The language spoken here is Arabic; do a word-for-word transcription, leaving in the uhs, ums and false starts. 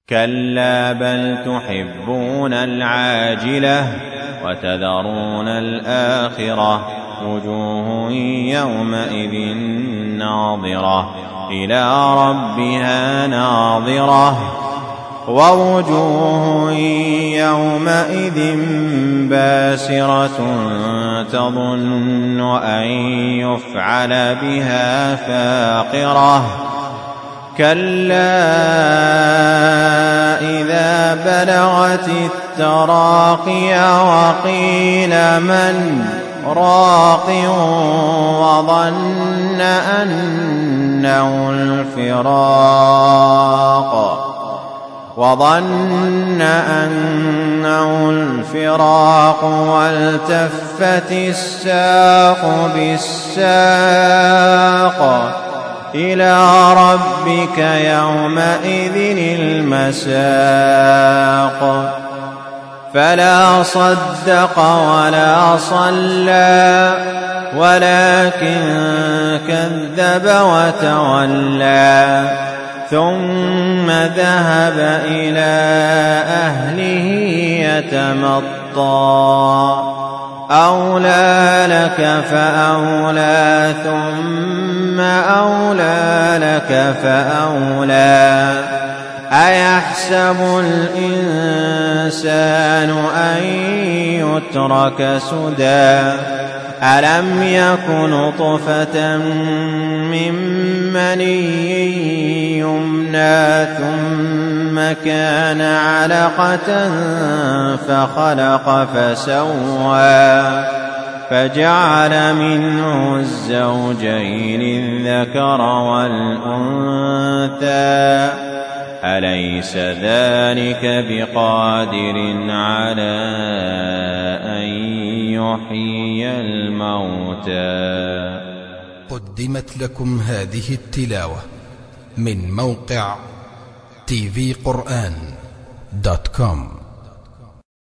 كلا بل تحبون العاجلة وتذرون الآخرة وجوه يومئذ ناظرة إلى ربها ناظرة ووجوه يومئذ باسرة تظن أن يفعل بها فاقرة كلا إذا بلغت التراقي وقيل من راق وظن أنه الفراق وظن أنه الفراق والتفت الساق بالساق إلى ربك يومئذ المساق فلا صدق ولا صلى ولكن كذب وتولى ثم ذهب إلى أهله يتمطى أولى لك فأولى ثم أولى لك فأولى أيحسب الإنسان أن يترك سدى ألم يك نطفة من مني يمنى ثم كان علقة فخلق فسوى فجعل منه الزوجين الذكر والأنثى أليس ذلك بقادر على أن يحيي الموتى. قدمت لكم هذه التلاوة من موقع تي في قرآن دوت كوم.